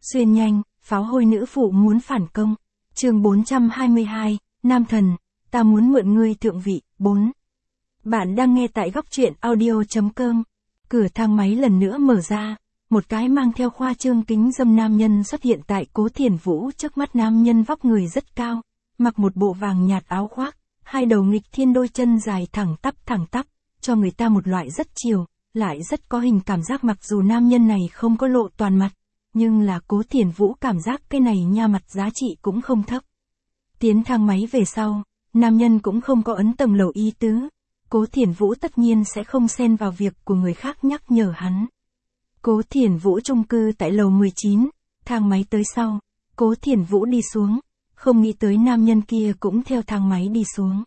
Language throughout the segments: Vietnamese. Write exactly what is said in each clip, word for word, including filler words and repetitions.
Xuyên nhanh, pháo hôi nữ phụ muốn phản công. Chương bốn trăm hai mươi hai, Nam thần, ta muốn mượn ngươi thượng vị. bốn. Bạn đang nghe tại góc truyện audio.com. Cửa thang máy lần nữa mở ra, một cái mang theo khoa trương kính dâm nam nhân xuất hiện tại Cố Thiền Vũ trước mắt. Nam nhân vóc người rất cao, mặc một bộ vàng nhạt áo khoác, hai đầu nghịch thiên đôi chân dài thẳng tắp thẳng tắp, cho người ta một loại rất chiều, lại rất có hình cảm giác. Mặc dù nam nhân này không có lộ toàn mặt, nhưng là Cố Thiền Vũ cảm giác cái này nha mặt giá trị cũng không thấp. Tiến thang máy về sau, nam nhân cũng không có ấn tầng lầu ý tứ. Cố Thiền Vũ tất nhiên sẽ không xen vào việc của người khác nhắc nhở hắn. Cố Thiền Vũ chung cư tại lầu mười chín, thang máy tới sau, Cố Thiền Vũ đi xuống, không nghĩ tới nam nhân kia cũng theo thang máy đi xuống.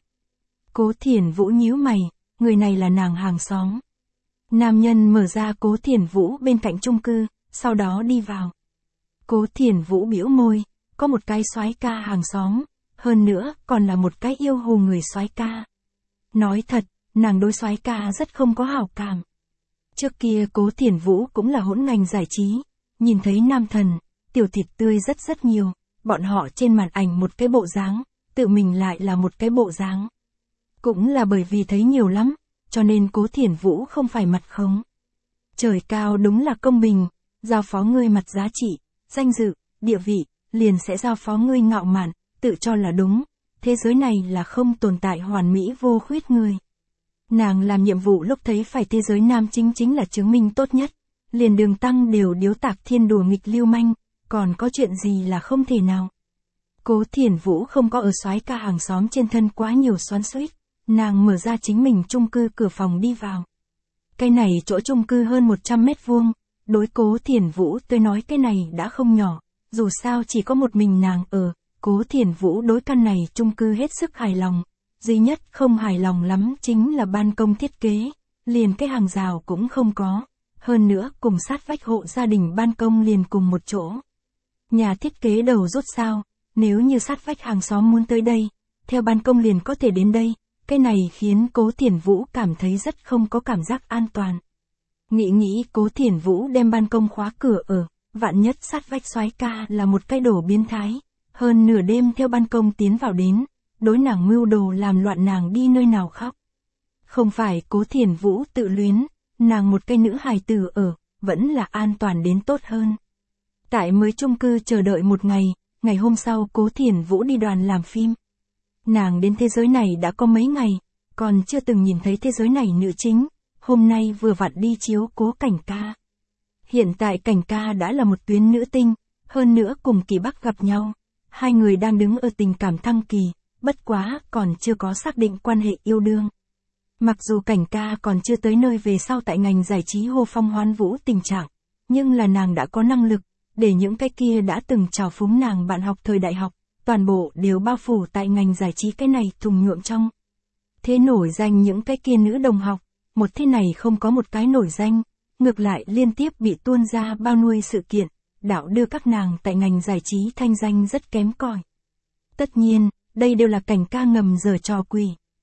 Cố Thiền Vũ nhíu mày, người này là nàng hàng xóm. Nam nhân mở ra Cố Thiền Vũ bên cạnh chung cư, sau đó đi vào. Cố Thiền Vũ bĩu môi, có một cái soái ca hàng xóm, hơn nữa còn là một cái yêu hù người soái ca. Nói thật, nàng đối soái ca rất không có hảo cảm. Trước kia Cố Thiền Vũ cũng là hỗn ngành giải trí, nhìn thấy nam thần, tiểu thịt tươi rất rất nhiều, bọn họ trên màn ảnh một cái bộ dáng, tự mình lại là một cái bộ dáng. Cũng là bởi vì thấy nhiều lắm, cho nên Cố Thiền Vũ không phải mặt khống. Trời cao đúng là công bình, giao phó ngươi mặt giá trị, danh dự, địa vị, liền sẽ giao phó ngươi ngạo mạn, tự cho là đúng. Thế giới này là không tồn tại hoàn mỹ vô khuyết người. Nàng làm nhiệm vụ lúc thấy phải thế giới nam chính chính là chứng minh tốt nhất. Liền đường tăng đều điếu tạc thiên đùa nghịch lưu manh, còn có chuyện gì là không thể nào. Cố Thiền Vũ không có ở soái ca hàng xóm trên thân quá nhiều xoắn xuýt. Nàng mở ra chính mình chung cư cửa phòng đi vào. Cái này chỗ chung cư hơn một trăm mét vuông, đối Cố Thiền Vũ tôi nói cái này đã không nhỏ, dù sao chỉ có một mình nàng ở. Cố Thiền Vũ đối căn này chung cư hết sức hài lòng, duy nhất không hài lòng lắm chính là ban công thiết kế, liền cái hàng rào cũng không có, hơn nữa cùng sát vách hộ gia đình ban công liền cùng một chỗ. Nhà thiết kế đầu rút sao, nếu như sát vách hàng xóm muốn tới đây, theo ban công liền có thể đến đây, cái này khiến Cố Thiền Vũ cảm thấy rất không có cảm giác an toàn. Nghĩ nghĩ Cố Thiền Vũ đem ban công khóa cửa ở, vạn nhất sát vách soái ca là một cái đồ biến thái. Hơn nửa đêm theo ban công tiến vào đến, đối nàng mưu đồ làm loạn nàng đi nơi nào khóc. Không phải Cố Thiền Vũ tự luyến, nàng một cái nữ hài tử ở, vẫn là an toàn đến tốt hơn. Tại mới chung cư chờ đợi một ngày, ngày hôm sau Cố Thiền Vũ đi đoàn làm phim. Nàng đến thế giới này đã có mấy ngày, còn chưa từng nhìn thấy thế giới này nữ chính, hôm nay vừa vặn đi chiếu Cố Cảnh Ca. Hiện tại Cảnh Ca đã là một tuyến nữ tinh, hơn nữa cùng Kỳ Bắc gặp nhau. Hai người đang đứng ở tình cảm thăng kỳ, bất quá còn chưa có xác định quan hệ yêu đương. Mặc dù Cảnh Ca còn chưa tới nơi về sau tại ngành giải trí hô phong hoán vũ tình trạng, nhưng là nàng đã có năng lực, để những cái kia đã từng trào phúng nàng bạn học thời đại học, toàn bộ đều bao phủ tại ngành giải trí cái này thùng nhuộm trong. Thế nổi danh những cái kia nữ đồng học, một thế này không có một cái nổi danh, ngược lại liên tiếp bị tuôn ra bao nuôi sự kiện. Đạo đưa các nàng tại ngành giải trí thanh danh rất kém cỏi. Tất nhiên, đây đều là Cảnh Ca ngầm giở trò quỷ.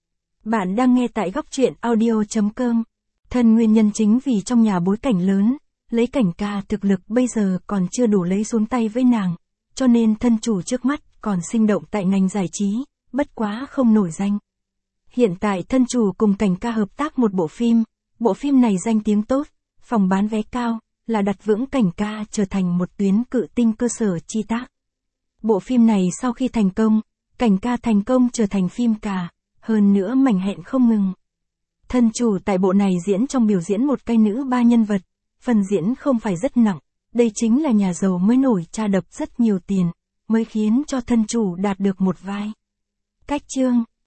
Bạn đang nghe tại góc truyện audio.com. Thân nguyên nhân chính vì trong nhà bối cảnh lớn, lấy Cảnh Ca thực lực bây giờ còn chưa đủ lấy xuống tay với nàng, cho nên thân chủ trước mắt còn sinh động tại ngành giải trí, bất quá không nổi danh. Hiện tại thân chủ cùng Cảnh Ca hợp tác một bộ phim, bộ phim này danh tiếng tốt, phòng bán vé cao. Là đặt vững Cảnh Ca trở thành một tuyến cự tinh cơ sở chi tác. Bộ phim này sau khi thành công, Cảnh Ca thành công trở thành phim cà, hơn nữa mảnh hẹn không ngừng. Thân chủ tại bộ này diễn trong biểu diễn một cái nữ ba nhân vật, phần diễn không phải rất nặng, đây chính là nhà giàu mới nổi cha đập rất nhiều tiền, mới khiến cho thân chủ đạt được một vai. Cách chương